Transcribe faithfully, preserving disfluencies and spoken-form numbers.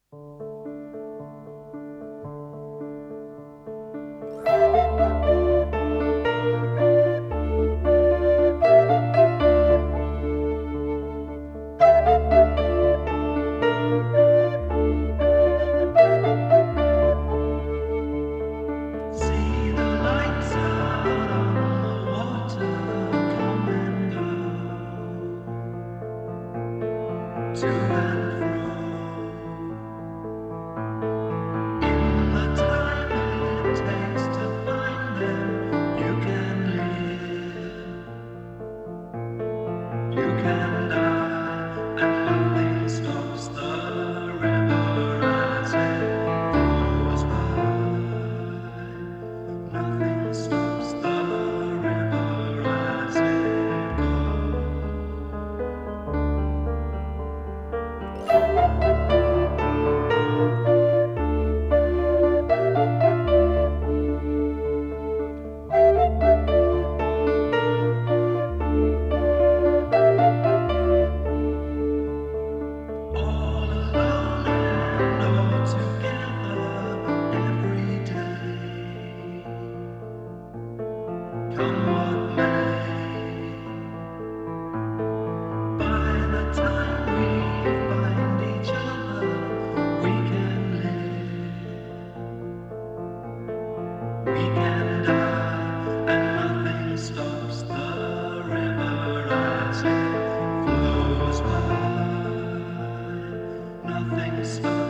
See the lights out on the water come and go, to and fro. In the time it takes to find them, you can live, you can die, and nothing stops the river as it flows by. Nothing stops the river as it all alone and all together every day. Come what may, by the time we find each other, we can live, we can die, and nothing stops the river as it flows by. Nothing stops.